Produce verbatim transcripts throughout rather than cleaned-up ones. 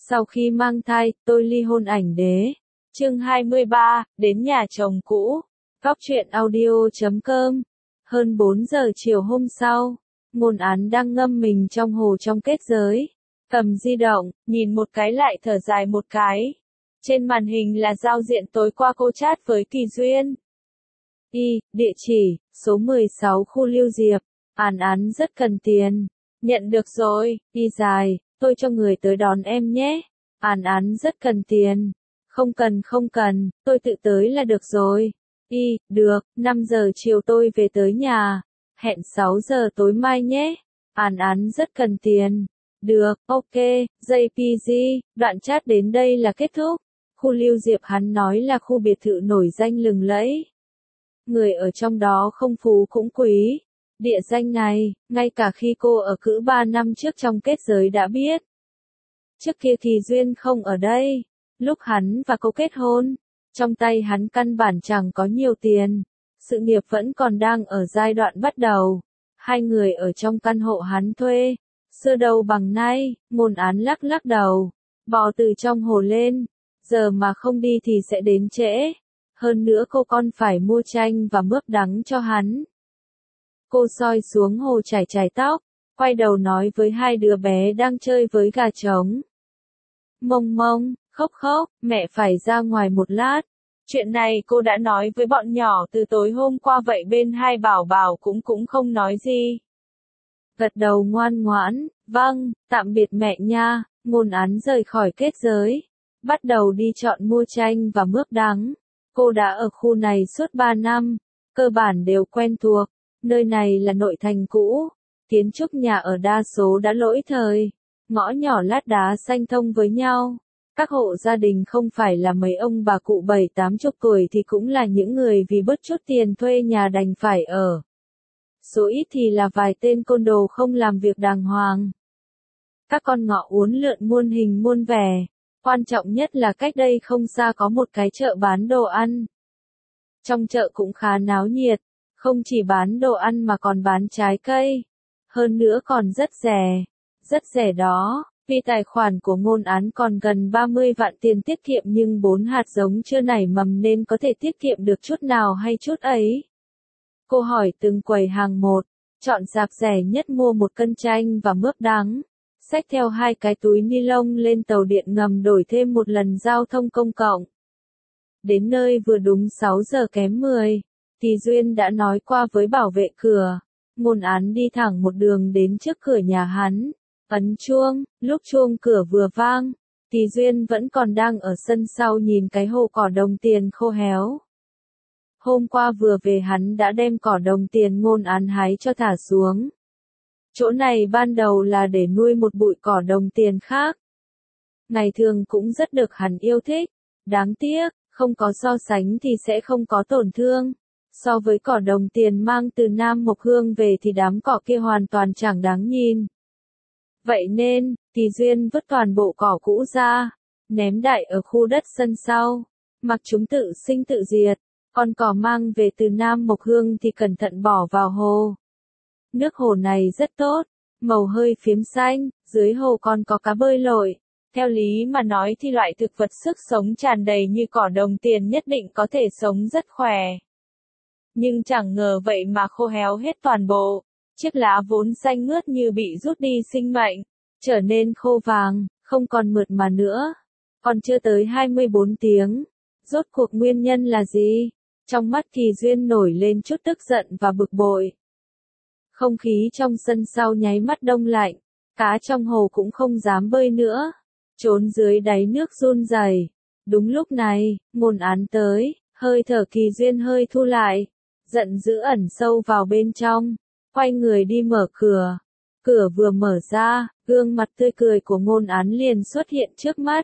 Sau khi mang thai, tôi ly hôn ảnh đế. Chương hai mươi ba, đến nhà chồng cũ. Góc truyện audio chấm com. Hơn bốn giờ chiều hôm sau, Ngôn Án đang ngâm mình trong hồ trong kết giới. Cầm di động, nhìn một cái lại thở dài một cái. Trên màn hình là giao diện tối qua cô chat với Kỳ Duyên. Y, địa chỉ, số mười sáu khu Lưu Diệp. Án Án rất cần tiền. Nhận được rồi. Y dài, tôi cho người tới đón em nhé. Án Án rất cần tiền. Không cần không cần, tôi tự tới là được rồi. Y, được, năm giờ chiều tôi về tới nhà. Hẹn sáu giờ tối mai nhé. Án Án rất cần tiền. Được, ok, jê pê giê, đoạn chat đến đây là kết thúc. Khu Lưu Diệp hắn nói là khu biệt thự nổi danh lừng lẫy. Người ở trong đó không phú cũng quý. Địa danh này, ngay cả khi cô ở cữ ba năm trước trong kết giới đã biết. Trước kia Kỳ Duyên không ở đây. Lúc hắn và cô kết hôn, trong tay hắn căn bản chẳng có nhiều tiền. Sự nghiệp vẫn còn đang ở giai đoạn bắt đầu. Hai người ở trong căn hộ hắn thuê. Xưa đâu bằng nay, Ngôn Án lắc lắc đầu. Bò từ trong hồ lên. Giờ mà không đi thì sẽ đến trễ. Hơn nữa cô còn phải mua chanh và mướp đắng cho hắn. Cô soi xuống hồ chải chải tóc, quay đầu nói với hai đứa bé đang chơi với gà trống. Mông mông, khóc khóc, mẹ phải ra ngoài một lát. Chuyện này cô đã nói với bọn nhỏ từ tối hôm qua vậy bên hai bảo bảo cũng cũng không nói gì. Gật đầu ngoan ngoãn, vâng, tạm biệt mẹ nha. Ngôn Án rời khỏi kết giới, bắt đầu đi chọn mua chanh và mướp đắng. Cô đã ở khu này suốt ba năm, cơ bản đều quen thuộc. Nơi này là nội thành cũ, kiến trúc nhà ở đa số đã lỗi thời, ngõ nhỏ lát đá xanh thông với nhau. Các hộ gia đình không phải là mấy ông bà cụ bảy tám chục tuổi thì cũng là những người vì bớt chút tiền thuê nhà đành phải ở. Số ít thì là vài tên côn đồ không làm việc đàng hoàng. Các con ngõ uốn lượn muôn hình muôn vẻ. Quan trọng nhất là cách đây không xa có một cái chợ bán đồ ăn. Trong chợ cũng khá náo nhiệt, không chỉ bán đồ ăn mà còn bán trái cây. Hơn nữa còn rất rẻ, rất rẻ đó. Vì tài khoản của Ngôn Án còn gần ba mươi vạn tiền tiết kiệm nhưng bốn hạt giống chưa nảy mầm nên có thể tiết kiệm được chút nào hay chút ấy. Cô hỏi từng quầy hàng một, chọn sạp rẻ nhất mua một cân chanh và mướp đắng. Xách theo hai cái túi ni lông lên tàu điện ngầm đổi thêm một lần giao thông công cộng. Đến nơi vừa đúng sáu giờ kém mười, Kỳ Duyên đã nói qua với bảo vệ cửa. Ngôn Án đi thẳng một đường đến trước cửa nhà hắn. Ấn chuông, lúc chuông cửa vừa vang, Kỳ Duyên vẫn còn đang ở sân sau nhìn cái hồ cỏ đồng tiền khô héo. Hôm qua vừa về hắn đã đem cỏ đồng tiền Ngôn Án hái cho thả xuống. Chỗ này ban đầu là để nuôi một bụi cỏ đồng tiền khác. Ngày thường cũng rất được hắn yêu thích. Đáng tiếc, không có so sánh thì sẽ không có tổn thương. So với cỏ đồng tiền mang từ Nam Mộc Hương về thì đám cỏ kia hoàn toàn chẳng đáng nhìn. Vậy nên, Kỳ Duyên vứt toàn bộ cỏ cũ ra, ném đại ở khu đất sân sau. Mặc chúng tự sinh tự diệt, còn cỏ mang về từ Nam Mộc Hương thì cẩn thận bỏ vào hồ. Nước hồ này rất tốt, màu hơi phiếm xanh, dưới hồ còn có cá bơi lội. Theo lý mà nói thì loại thực vật sức sống tràn đầy như cỏ đồng tiền nhất định có thể sống rất khỏe. Nhưng chẳng ngờ vậy mà khô héo hết toàn bộ. Chiếc lá vốn xanh mướt như bị rút đi sinh mệnh, trở nên khô vàng, không còn mượt mà nữa. Còn chưa tới hai mươi bốn tiếng. Rốt cuộc nguyên nhân là gì? Trong mắt Kỳ Duyên nổi lên chút tức giận và bực bội. Không khí trong sân sau nháy mắt đông lạnh, cá trong hồ cũng không dám bơi nữa, trốn dưới đáy nước run rẩy. Đúng lúc này, Ngôn Án tới, hơi thở Kỳ Duyên hơi thu lại, giận dữ ẩn sâu vào bên trong, quay người đi mở cửa. Cửa vừa mở ra, gương mặt tươi cười của Ngôn Án liền xuất hiện trước mắt.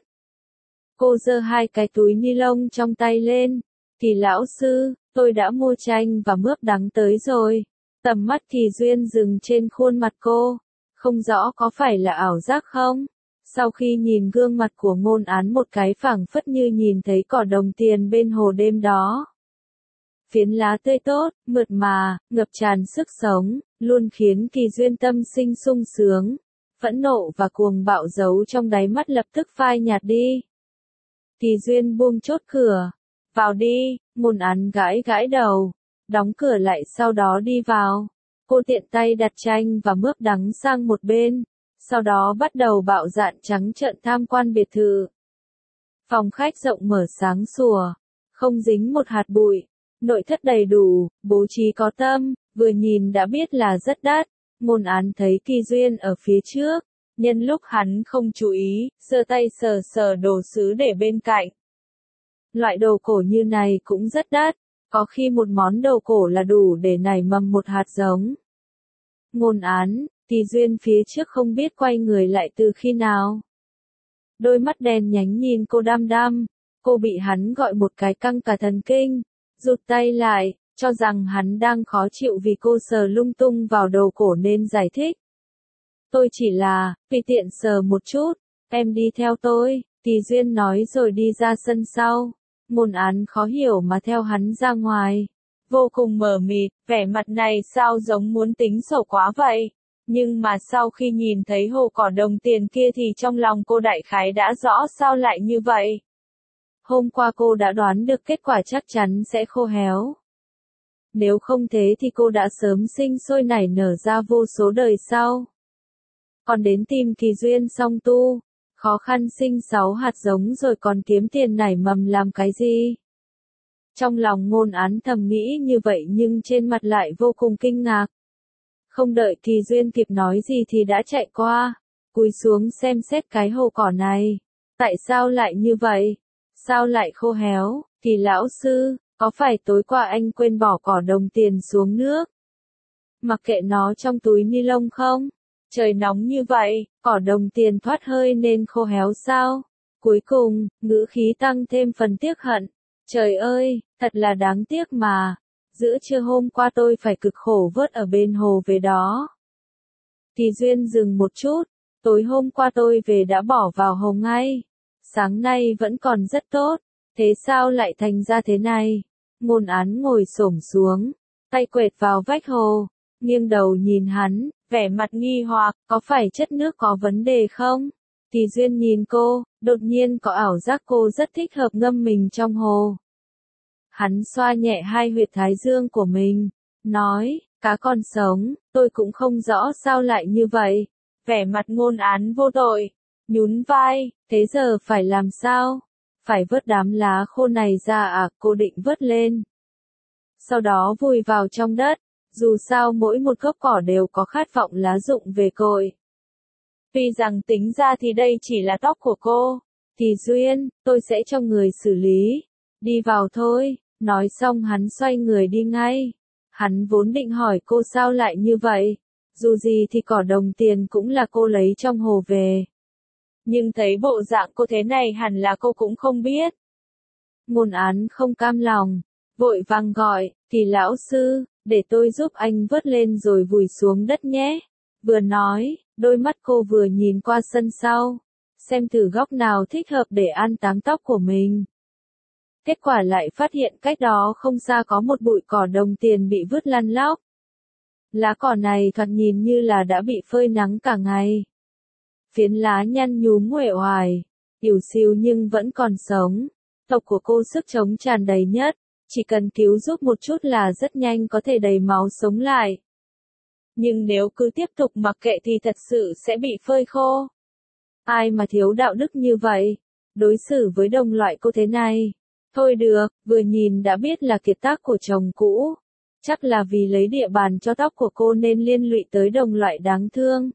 Cô giơ hai cái túi ni lông trong tay lên. Kỳ lão sư, tôi đã mua chanh và mướp đắng tới rồi. Tầm mắt Kỳ Duyên dừng trên khuôn mặt cô, không rõ có phải là ảo giác không? Sau khi nhìn gương mặt của Ngôn Án một cái phảng phất như nhìn thấy cỏ đồng tiền bên hồ đêm đó. Phiến lá tươi tốt, mượt mà, ngập tràn sức sống, luôn khiến Kỳ Duyên tâm sinh sung sướng. phẫn nộ và cuồng bạo giấu trong đáy mắt lập tức phai nhạt đi. Kỳ Duyên buông chốt cửa. Vào đi, Ngôn Án gãi gãi đầu, đóng cửa lại sau đó đi vào. Cô tiện tay đặt chanh và mướp đắng sang một bên, sau đó bắt đầu bạo dạn trắng trợn tham quan biệt thự. Phòng khách rộng mở sáng sủa, không dính một hạt bụi, nội thất đầy đủ, bố trí có tâm, vừa nhìn đã biết là rất đắt. Ngôn Án thấy Kỳ Duyên ở phía trước, nhân lúc hắn không chú ý, giơ tay sờ sờ đồ sứ để bên cạnh. Loại đồ cổ như này cũng rất đắt, có khi một món đồ cổ là đủ để nảy mầm một hạt giống. Ngôn Án, Kỳ Duyên phía trước không biết quay người lại từ khi nào. Đôi mắt đen nhánh nhìn cô đăm đăm, cô bị hắn gọi một cái căng cả thần kinh, rụt tay lại, cho rằng hắn đang khó chịu vì cô sờ lung tung vào đồ cổ nên giải thích. Tôi chỉ là, tùy tiện sờ một chút, em đi theo tôi, Kỳ Duyên nói rồi đi ra sân sau. Ngôn Án khó hiểu mà theo hắn ra ngoài. Vô cùng mờ mịt, vẻ mặt này sao giống muốn tính sổ quá vậy. Nhưng mà sau khi nhìn thấy hồ cỏ đồng tiền kia thì trong lòng cô đại khái đã rõ sao lại như vậy. Hôm qua cô đã đoán được kết quả chắc chắn sẽ khô héo. Nếu không thế thì cô đã sớm sinh sôi nảy nở ra vô số đời sau. Còn đến tìm Kỳ Duyên song tu, khó khăn sinh sáu hạt giống rồi còn kiếm tiền nảy mầm làm cái gì? Trong lòng Ngôn Án thầm nghĩ như vậy nhưng trên mặt lại vô cùng kinh ngạc. Không đợi Kỳ Duyên kịp nói gì thì đã chạy qua, cúi xuống xem xét cái hồ cỏ này. Tại sao lại như vậy? Sao lại khô héo? Kỳ lão sư, có phải tối qua anh quên bỏ cỏ đồng tiền xuống nước? Mặc kệ nó trong túi ni lông không? Trời nóng như vậy, cỏ đồng tiền thoát hơi nên khô héo sao? Cuối cùng, ngữ khí tăng thêm phần tiếc hận. Trời ơi, thật là đáng tiếc mà. Giữa trưa hôm qua tôi phải cực khổ vớt ở bên hồ về đó. Kỳ Duyên dừng một chút. Tối hôm qua tôi về đã bỏ vào hồ ngay. Sáng nay vẫn còn rất tốt. Thế sao lại thành ra thế này? Ngôn Án ngồi xổm xuống, tay quệt vào vách hồ, nghiêng đầu nhìn hắn, vẻ mặt nghi hoặc, có phải chất nước có vấn đề không? Kỳ Duyên nhìn cô, đột nhiên có ảo giác cô rất thích hợp ngâm mình trong hồ. Hắn xoa nhẹ hai huyệt thái dương của mình, nói, cá còn sống, tôi cũng không rõ sao lại như vậy. Vẻ mặt Ngôn Án vô tội, nhún vai, thế giờ phải làm sao? Phải vớt đám lá khô này ra à, cô định vớt lên. Sau đó vùi vào trong đất, dù sao mỗi một gốc cỏ đều có khát vọng lá rụng về cội. Tuy rằng tính ra thì đây chỉ là tóc của cô. Kỳ Duyên, tôi sẽ cho người xử lý. Đi vào thôi, nói xong hắn xoay người đi ngay. Hắn vốn định hỏi cô sao lại như vậy. Dù gì thì cỏ đồng tiền cũng là cô lấy trong hồ về. Nhưng thấy bộ dạng cô thế này hẳn là cô cũng không biết. Ngôn Án không cam lòng, vội vàng gọi, Kỳ lão sư, để tôi giúp anh vớt lên rồi vùi xuống đất nhé. Vừa nói, đôi mắt cô vừa nhìn qua sân sau, xem thử góc nào thích hợp để an táng tóc của mình. Kết quả lại phát hiện cách đó không xa có một bụi cỏ đồng tiền bị vứt lăn lóc. Lá cỏ này thoạt nhìn như là đã bị phơi nắng cả ngày. Phiến lá nhăn nhúm uể oải, ỉu xìu nhưng vẫn còn sống. Tộc của cô sức chống tràn đầy nhất, chỉ cần cứu giúp một chút là rất nhanh có thể đầy máu sống lại. Nhưng nếu cứ tiếp tục mặc kệ thì thật sự sẽ bị phơi khô. Ai mà thiếu đạo đức như vậy, đối xử với đồng loại cô thế này. Thôi được, vừa nhìn đã biết là kiệt tác của chồng cũ. Chắc là vì lấy địa bàn cho tóc của cô nên liên lụy tới đồng loại đáng thương.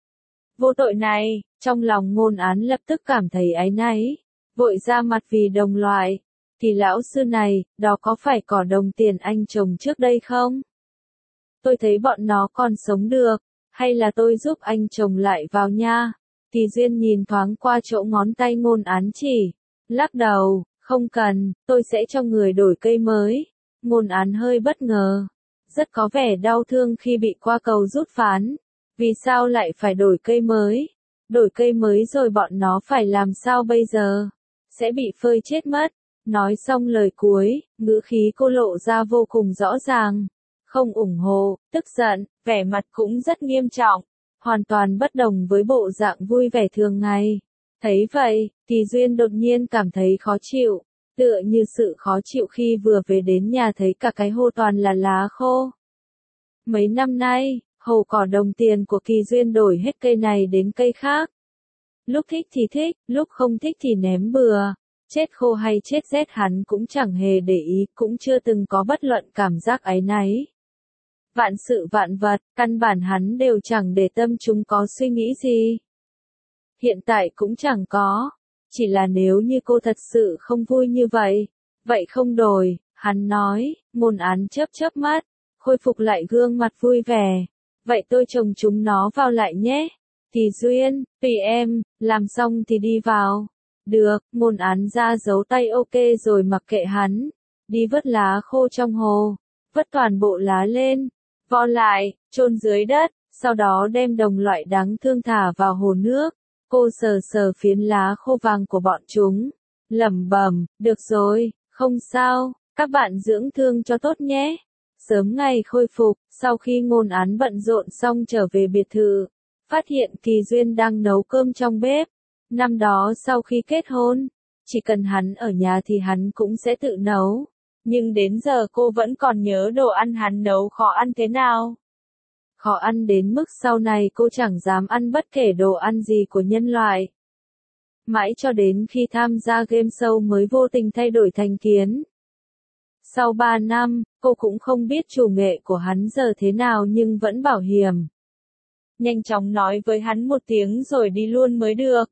Vô tội này, trong lòng Ngôn Án lập tức cảm thấy áy náy, vội ra mặt vì đồng loại. Kỳ lão sư này, đó có phải cỏ đồng tiền anh trồng trước đây không? Tôi thấy bọn nó còn sống được, hay là tôi giúp anh trồng lại vào nha? Kỳ Duyên nhìn thoáng qua chỗ ngón tay Ngôn Án chỉ, lắc đầu, không cần, tôi sẽ cho người đổi cây mới. Ngôn Án hơi bất ngờ, rất có vẻ đau thương khi bị qua cầu rút phán. Vì sao lại phải đổi cây mới? Đổi cây mới rồi bọn nó phải làm sao bây giờ? Sẽ bị phơi chết mất. Nói xong lời cuối, ngữ khí cô lộ ra vô cùng rõ ràng. Không ủng hộ, tức giận, vẻ mặt cũng rất nghiêm trọng. hoàn toàn bất đồng với bộ dạng vui vẻ thường ngày. Thấy vậy, Kỳ Duyên đột nhiên cảm thấy khó chịu, tựa như sự khó chịu khi vừa về đến nhà thấy cả cái hồ toàn là lá khô. Mấy năm nay, hồ cỏ đồng tiền của Kỳ Duyên đổi hết cây này đến cây khác. Lúc thích thì thích, lúc không thích thì ném bừa. Chết khô hay chết rét hắn cũng chẳng hề để ý, cũng chưa từng có bất luận cảm giác áy náy. Vạn sự vạn vật, căn bản hắn đều chẳng để tâm chúng có suy nghĩ gì. Hiện tại cũng chẳng có, chỉ là nếu như cô thật sự không vui như vậy, vậy không đổi, hắn nói, Ngôn Án chớp chớp mắt, khôi phục lại gương mặt vui vẻ. Vậy tôi chồng chúng nó vào lại nhé. Kỳ Duyên, tùy em, làm xong thì đi vào. Được, Ngôn Án ra dấu tay ok rồi mặc kệ hắn. Đi vớt lá khô trong hồ, vớt toàn bộ lá lên, vo lại, chôn dưới đất, sau đó đem đồng loại đáng thương thả vào hồ nước. Cô sờ sờ phiến lá khô vàng của bọn chúng, lẩm bẩm, được rồi, không sao, các bạn dưỡng thương cho tốt nhé. Sớm ngày khôi phục, sau khi Ngôn Án bận rộn xong trở về biệt thự, phát hiện Kỳ Duyên đang nấu cơm trong bếp. Năm đó sau khi kết hôn, chỉ cần hắn ở nhà thì hắn cũng sẽ tự nấu. Nhưng đến giờ cô vẫn còn nhớ đồ ăn hắn nấu khó ăn thế nào. Khó ăn đến mức sau này cô chẳng dám ăn bất kể đồ ăn gì của nhân loại. Mãi cho đến khi tham gia game show mới vô tình thay đổi thành kiến. Sau ba năm, cô cũng không biết chủ nghệ của hắn giờ thế nào nhưng vẫn bảo hiểm. Nhanh chóng nói với hắn một tiếng rồi đi luôn mới được.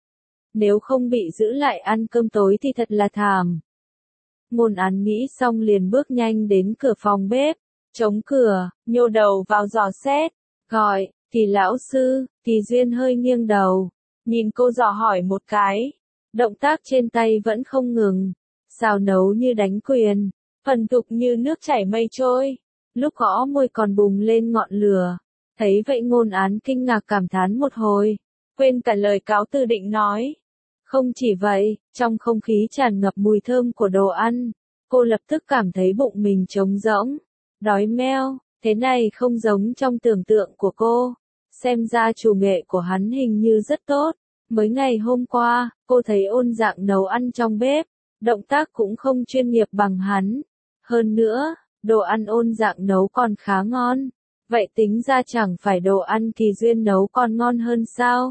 Nếu không bị giữ lại ăn cơm tối thì thật là thảm. Ngôn Án nghĩ xong liền bước nhanh đến cửa phòng bếp, chống cửa, nhô đầu vào dò xét, gọi, Kỳ lão sư. Kỳ Duyên hơi nghiêng đầu, nhìn cô dò hỏi một cái. Động tác trên tay vẫn không ngừng, xào nấu như đánh quyền, thuần thục như nước chảy mây trôi. Lúc gõ môi còn bùng lên ngọn lửa. Thấy vậy Ngôn Án kinh ngạc cảm thán một hồi, quên cả lời cáo từ định nói. Không chỉ vậy, trong không khí tràn ngập mùi thơm của đồ ăn, cô lập tức cảm thấy bụng mình trống rỗng, đói meo. Thế này không giống trong tưởng tượng của cô. Xem ra chủ nghệ của hắn hình như rất tốt. Mới ngày hôm qua, cô thấy Ôn Dạng nấu ăn trong bếp, động tác cũng không chuyên nghiệp bằng hắn. Hơn nữa, đồ ăn Ôn Dạng nấu còn khá ngon. Vậy tính ra chẳng phải đồ ăn Kỳ Duyên nấu còn ngon hơn sao?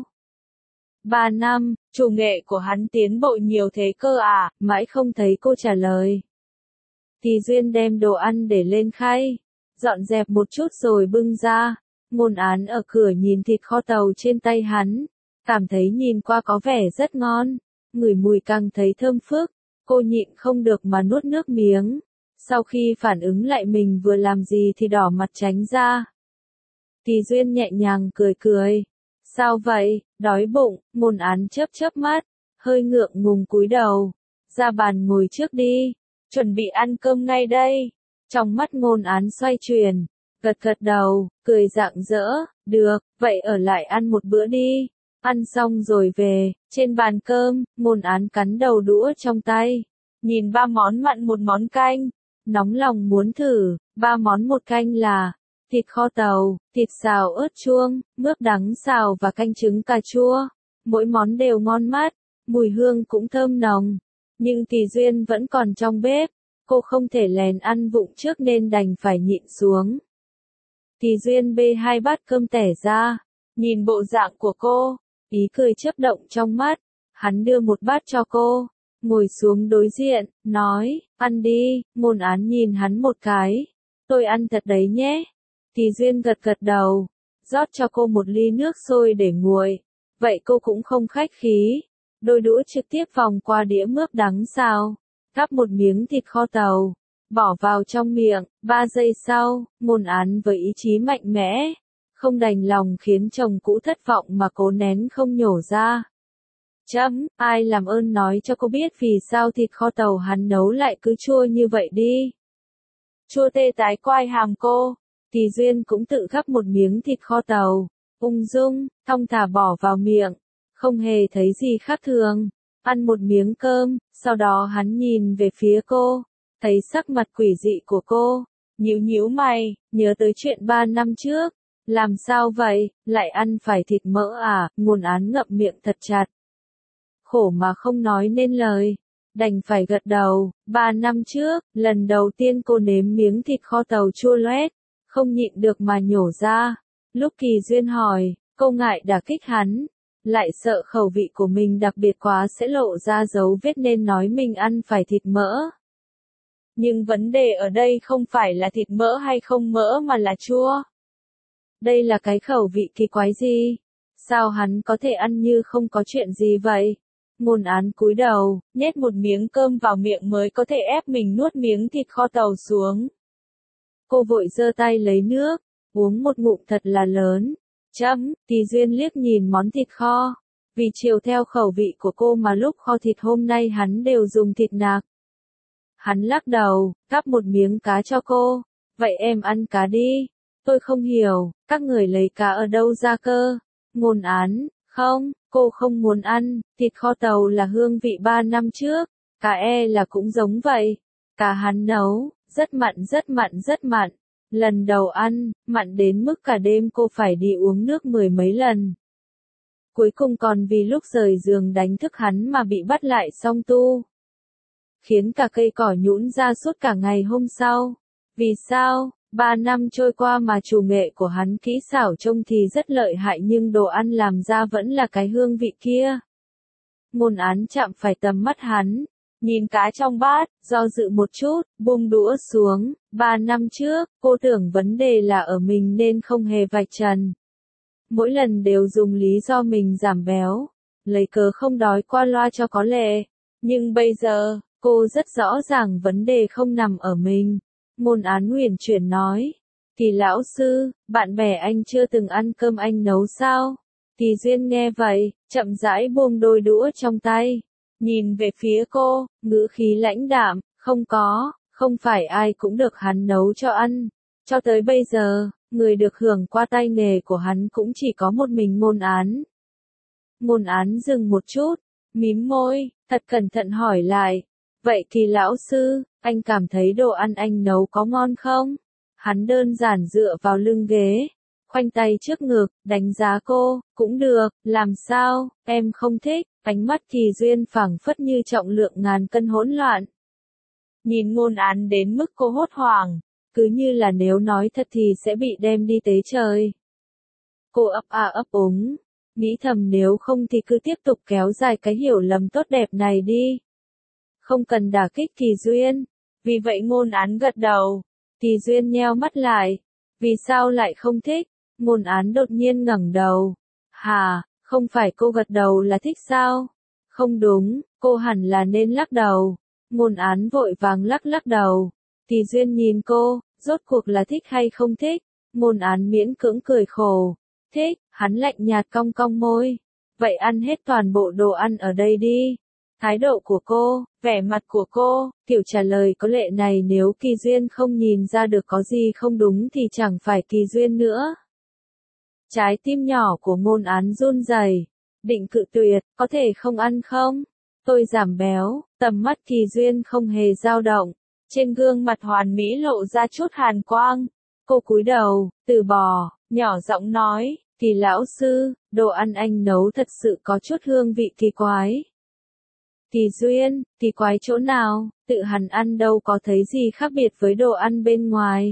Ba năm, chủ nghệ của hắn tiến bộ nhiều thế cơ à, mãi không thấy cô trả lời. Kỳ Duyên đem đồ ăn để lên khay, dọn dẹp một chút rồi bưng ra. Ngôn Án ở cửa nhìn thịt kho tàu trên tay hắn, cảm thấy nhìn qua có vẻ rất ngon, ngửi mùi càng thấy thơm phức, cô nhịn không được mà nuốt nước miếng. Sau khi phản ứng lại mình vừa làm gì thì đỏ mặt tránh ra. Kỳ Duyên nhẹ nhàng cười cười. Sao vậy, đói bụng? Ngôn Án chớp chớp mắt, hơi ngượng ngùng cúi đầu. Ra bàn ngồi trước đi, chuẩn bị ăn cơm ngay đây. Trong mắt Ngôn Án xoay chuyển, gật gật đầu, cười rạng rỡ, được, vậy ở lại ăn một bữa đi. Ăn xong rồi về, trên bàn cơm, Ngôn Án cắn đầu đũa trong tay, nhìn ba món mặn một món canh, nóng lòng muốn thử. Ba món một canh là thịt kho tàu, thịt xào ớt chuông, mướp đắng xào và canh trứng cà chua. Mỗi món đều ngon mắt, mùi hương cũng thơm nồng. Nhưng Kỳ Duyên vẫn còn trong bếp, cô không thể lén ăn vụng trước nên đành phải nhịn xuống. Kỳ Duyên bê hai bát cơm tẻ ra, nhìn bộ dạng của cô, ý cười chớp động trong mắt. Hắn đưa một bát cho cô, ngồi xuống đối diện, nói, ăn đi. Ngôn Án nhìn hắn một cái, tôi ăn thật đấy nhé. Kỳ Duyên gật gật đầu, rót cho cô một ly nước sôi để nguội. Vậy cô cũng không khách khí, đôi đũa trực tiếp vòng qua đĩa mướp đắng xào, gắp một miếng thịt kho tàu, bỏ vào trong miệng. Ba giây sau, Ngôn Án với ý chí mạnh mẽ, không đành lòng khiến chồng cũ thất vọng mà cố nén không nhổ ra. Chấm, ai làm ơn nói cho cô biết vì sao thịt kho tàu hắn nấu lại cứ chua như vậy đi. Chua tê tái quai hàm cô. Kỳ Duyên cũng tự gắp một miếng thịt kho tàu, ung dung, thong thả bỏ vào miệng, không hề thấy gì khác thường. Ăn một miếng cơm, sau đó hắn nhìn về phía cô, thấy sắc mặt quỷ dị của cô, nhíu nhíu mày, nhớ tới chuyện ba năm trước, Làm sao vậy, lại ăn phải thịt mỡ à, ngôn án ngậm miệng thật chặt. Khổ mà không nói nên lời, đành phải gật đầu. Ba năm trước, lần đầu tiên cô nếm miếng thịt kho tàu chua loét, không nhịn được mà nhổ ra. Lúc Kỳ Duyên hỏi, cô ngại đả kích hắn, lại sợ khẩu vị của mình đặc biệt quá sẽ lộ ra dấu vết nên nói mình ăn phải thịt mỡ. Nhưng vấn đề ở đây không phải là thịt mỡ hay không mỡ mà là chua. Đây là cái khẩu vị kỳ quái gì? Sao hắn có thể ăn như không có chuyện gì vậy? Ngôn án cúi đầu, nhét một miếng cơm vào miệng mới có thể ép mình nuốt miếng thịt kho tàu xuống. Cô vội giơ tay lấy nước, uống một ngụm thật là lớn. Chấm, Kỳ Duyên liếc nhìn món thịt kho. Vì chiều theo khẩu vị của cô mà lúc kho thịt hôm nay hắn đều dùng thịt nạc. Hắn lắc đầu, cắp một miếng cá cho cô. Vậy em ăn cá đi. Tôi không hiểu, các người lấy cá ở đâu ra cơ? Ngôn án, không, cô không muốn ăn, thịt kho tàu là hương vị ba năm trước, cá e là cũng giống vậy. Cá hắn nấu, rất mặn rất mặn rất mặn. Lần đầu ăn, mặn đến mức cả đêm cô phải đi uống nước mười mấy lần. Cuối cùng còn vì lúc rời giường đánh thức hắn mà bị bắt lại song tu. Khiến cả cây cỏ nhũn ra suốt cả ngày hôm sau. Vì sao? Ba năm trôi qua mà chủ nghệ của hắn kỹ xảo trông thì rất lợi hại nhưng đồ ăn làm ra vẫn là cái hương vị kia. Ngôn án chạm phải tầm mắt hắn, nhìn cá trong bát, do dự một chút, buông đũa xuống. Ba năm trước, cô tưởng vấn đề là ở mình nên không hề vạch trần. Mỗi lần đều dùng lý do mình giảm béo, lấy cớ không đói qua loa cho có lệ. Nhưng bây giờ, cô rất rõ ràng vấn đề không nằm ở mình. Ngôn án huyền chuyển nói, Kỳ lão sư, bạn bè anh chưa từng ăn cơm anh nấu sao? Kỳ Duyên nghe vậy, chậm rãi buông đôi đũa trong tay, nhìn về phía cô, ngữ khí lãnh đạm, không có, không phải ai cũng được hắn nấu cho ăn. Cho tới bây giờ, người được hưởng qua tay nghề của hắn cũng chỉ có một mình ngôn án. Ngôn án dừng một chút, mím môi, thật cẩn thận hỏi lại, vậy Kỳ lão sư, anh cảm thấy đồ ăn anh nấu có ngon không? Hắn đơn giản dựa vào lưng ghế, khoanh tay trước ngực, đánh giá cô, cũng được, làm sao, em không thích, ánh mắt Kỳ Duyên phảng phất như trọng lượng ngàn cân hỗn loạn. Nhìn ngôn án đến mức cô hốt hoảng, cứ như là nếu nói thật thì sẽ bị đem đi tế trời. Cô ấp a ấp úng, nghĩ thầm nếu không thì cứ tiếp tục kéo dài cái hiểu lầm tốt đẹp này đi. Không cần đả kích Kỳ Duyên. Vì vậy ngôn án gật đầu. Kỳ Duyên nheo mắt lại. Vì sao lại không thích? Ngôn án đột nhiên ngẩng đầu. Hà, không phải cô gật đầu là thích sao? Không đúng, cô hẳn là nên lắc đầu. Ngôn án vội vàng lắc lắc đầu. Kỳ Duyên nhìn cô, rốt cuộc là thích hay không thích? Ngôn án miễn cưỡng cười khổ. Thích, hắn lạnh nhạt cong cong môi. Vậy ăn hết toàn bộ đồ ăn ở đây đi. Thái độ của cô, vẻ mặt của cô, kiểu trả lời có lệ này nếu Kỳ Duyên không nhìn ra được có gì không đúng thì chẳng phải Kỳ Duyên nữa. Trái tim nhỏ của ngôn án run rẩy, định cự tuyệt, có thể không ăn không? Tôi giảm béo, tầm mắt Kỳ Duyên không hề dao động, trên gương mặt hoàn mỹ lộ ra chút hàn quang. Cô cúi đầu, từ bỏ, nhỏ giọng nói, Kỳ lão sư, đồ ăn anh nấu thật sự có chút hương vị kỳ quái. Kỳ Duyên, kỳ quái chỗ nào, tự hắn ăn đâu có thấy gì khác biệt với đồ ăn bên ngoài.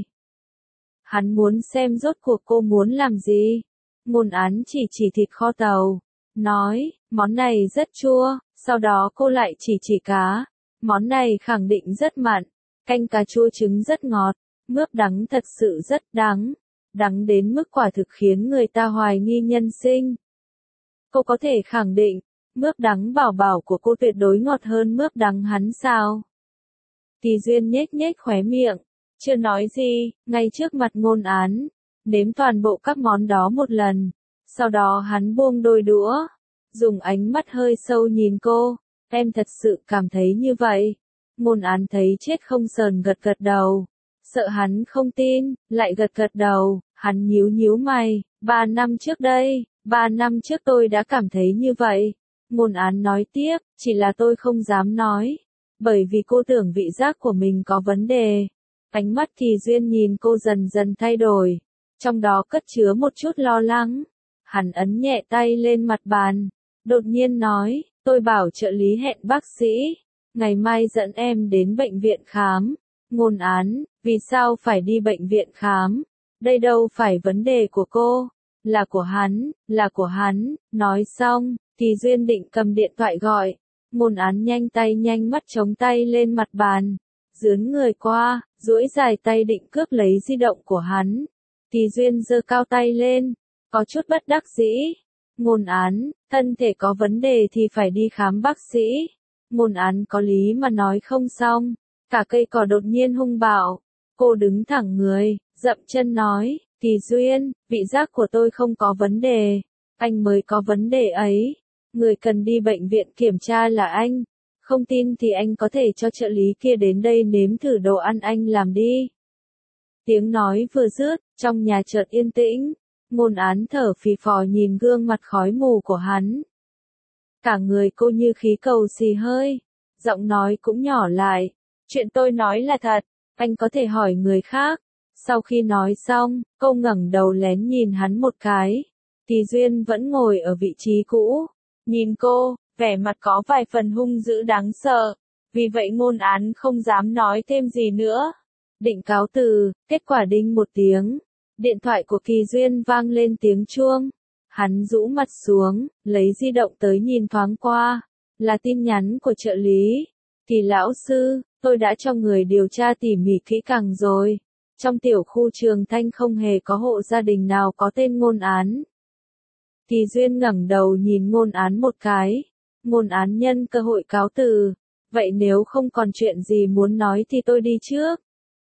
Hắn muốn xem rốt cuộc cô muốn làm gì. Ngôn án chỉ chỉ thịt kho tàu, nói, món này rất chua, sau đó cô lại chỉ chỉ cá. Món này khẳng định rất mặn, canh cà chua trứng rất ngọt, mướp đắng thật sự rất đắng, đắng đến mức quả thực khiến người ta hoài nghi nhân sinh. Cô có thể khẳng định, mướp đắng bảo bảo của cô tuyệt đối ngọt hơn mướp đắng hắn sao? Kỳ Duyên nhếch nhếch khóe miệng, chưa nói gì, ngay trước mặt ngôn án, nếm toàn bộ các món đó một lần, sau đó hắn buông đôi đũa, dùng ánh mắt hơi sâu nhìn cô, em thật sự cảm thấy như vậy. Ngôn án thấy chết không sờn gật gật đầu, sợ hắn không tin, lại gật gật đầu, hắn nhíu nhíu mày, ba năm trước đây, ba năm trước tôi đã cảm thấy như vậy. Ngôn án nói tiếp, chỉ là tôi không dám nói, bởi vì cô tưởng vị giác của mình có vấn đề. Ánh mắt Kỳ Duyên nhìn cô dần dần thay đổi, trong đó cất chứa một chút lo lắng. Hắn ấn nhẹ tay lên mặt bàn, đột nhiên nói, tôi bảo trợ lý hẹn bác sĩ, ngày mai dẫn em đến bệnh viện khám. Ngôn Án, vì sao phải đi bệnh viện khám? Đây đâu phải vấn đề của cô, là của hắn, là của hắn. Nói xong, thì Duyên định cầm điện thoại gọi. Ngôn Án nhanh tay nhanh mắt chống tay lên mặt bàn, dướn người qua, duỗi dài tay định cướp lấy di động của hắn. Thì Duyên giơ cao tay lên, có chút bất đắc dĩ. Ngôn Án, thân thể có vấn đề thì phải đi khám bác sĩ. Ngôn Án có lý mà nói không xong, cả cây cỏ đột nhiên hung bạo. Cô đứng thẳng người, dậm chân nói, Thì Duyên, vị giác của tôi không có vấn đề, anh mới có vấn đề ấy. Người cần đi bệnh viện kiểm tra là anh. Không tin thì anh có thể cho trợ lý kia đến đây nếm thử đồ ăn anh làm đi. Tiếng nói vừa dứt, trong nhà chợt yên tĩnh. Ngôn Án thở phì phò nhìn gương mặt khói mù của hắn. Cả người cô như khí cầu xì hơi, giọng nói cũng nhỏ lại. Chuyện tôi nói là thật, anh có thể hỏi người khác. Sau khi nói xong, cô ngẩng đầu lén nhìn hắn một cái. Thì Duyên vẫn ngồi ở vị trí cũ, nhìn cô, vẻ mặt có vài phần hung dữ đáng sợ. Vì vậy Ngôn Án không dám nói thêm gì nữa. Định cáo từ, kết quả đinh một tiếng. Điện thoại của Kỳ Duyên vang lên tiếng chuông. Hắn rũ mặt xuống, lấy di động tới nhìn thoáng qua. Là tin nhắn của trợ lý. Thì lão sư, tôi đã cho người điều tra tỉ mỉ kỹ càng rồi. Trong tiểu khu Trường Thanh không hề có hộ gia đình nào có tên Ngôn Án. Thì Duyên ngẩng đầu nhìn Ngôn Án một cái. Ngôn Án nhân cơ hội cáo từ. Vậy nếu không còn chuyện gì muốn nói thì tôi đi trước.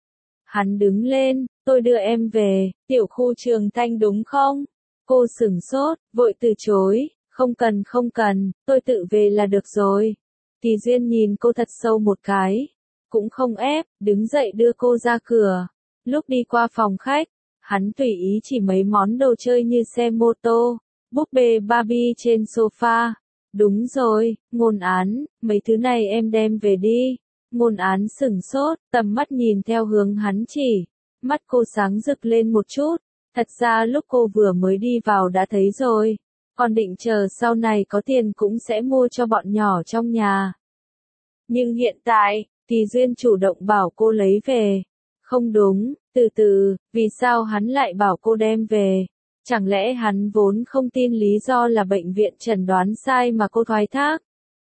Hắn đứng lên, tôi đưa em về, tiểu khu Trường Thanh đúng không? Cô sửng sốt, vội từ chối, không cần không cần, tôi tự về là được rồi. Thì Duyên nhìn cô thật sâu một cái, cũng không ép, đứng dậy đưa cô ra cửa. Lúc đi qua phòng khách, hắn tùy ý chỉ mấy món đồ chơi như xe mô tô, búp bê Barbie trên sofa. Đúng rồi, Ngôn Án, mấy thứ này em đem về đi. Ngôn Án sửng sốt, tầm mắt nhìn theo hướng hắn chỉ. Mắt cô sáng rực lên một chút. Thật ra lúc cô vừa mới đi vào đã thấy rồi. Còn định chờ sau này có tiền cũng sẽ mua cho bọn nhỏ trong nhà. Nhưng hiện tại, thì Duyên chủ động bảo cô lấy về. Không đúng, từ từ, vì sao hắn lại bảo cô đem về? Chẳng lẽ hắn vốn không tin lý do là bệnh viện chẩn đoán sai mà cô thoái thác?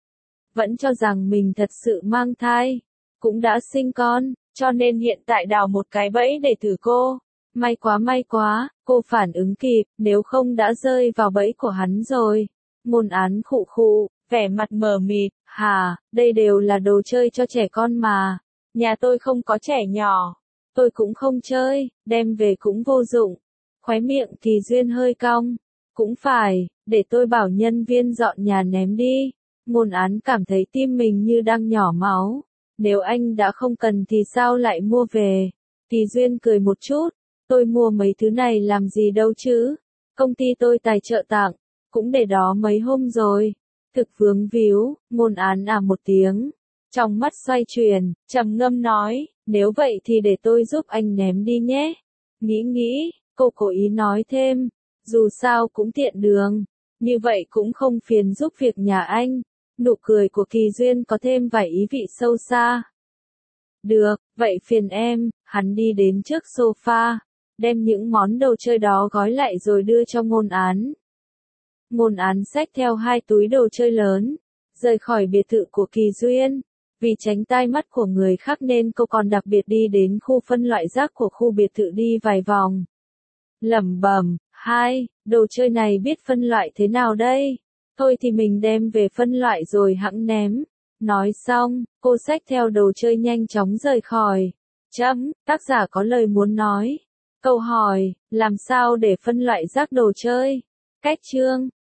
Vẫn cho rằng mình thật sự mang thai, cũng đã sinh con, cho nên hiện tại đào một cái bẫy để thử cô. May quá may quá, cô phản ứng kịp, nếu không đã rơi vào bẫy của hắn rồi. Ngôn Án khụ khụ, vẻ mặt mờ mịt, hà, đây đều là đồ chơi cho trẻ con mà. Nhà tôi không có trẻ nhỏ, tôi cũng không chơi, đem về cũng vô dụng. Khóe miệng Thì Duyên hơi cong, cũng phải, để tôi bảo nhân viên dọn nhà ném đi. Ngôn Án cảm thấy tim mình như đang nhỏ máu. Nếu anh đã không cần thì sao lại mua về? Thì Duyên cười một chút, tôi mua mấy thứ này làm gì đâu chứ? Công ty tôi tài trợ tặng, cũng để đó mấy hôm rồi. Thực vướng víu, Ngôn Án à một tiếng, trong mắt xoay chuyển, trầm ngâm nói, nếu vậy thì để tôi giúp anh ném đi nhé. Nghĩ nghĩ, cô cố ý nói thêm, dù sao cũng tiện đường, như vậy cũng không phiền giúp việc nhà anh. Nụ cười của Kỳ Duyên có thêm vài ý vị sâu xa. Được, vậy phiền em. Hắn đi đến trước sofa, đem những món đồ chơi đó gói lại rồi đưa cho Ngôn Án. Ngôn Án xách theo hai túi đồ chơi lớn, rời khỏi biệt thự của Kỳ Duyên. Vì tránh tai mắt của người khác nên cô còn đặc biệt đi đến khu phân loại rác của khu biệt thự đi vài vòng. Lẩm bẩm, hai, đồ chơi này biết phân loại thế nào đây? Thôi thì mình đem về phân loại rồi hẵng ném. Nói xong, cô xách theo đồ chơi nhanh chóng rời khỏi. Chấm, tác giả có lời muốn nói. Câu hỏi, làm sao để phân loại rác đồ chơi? Cách chương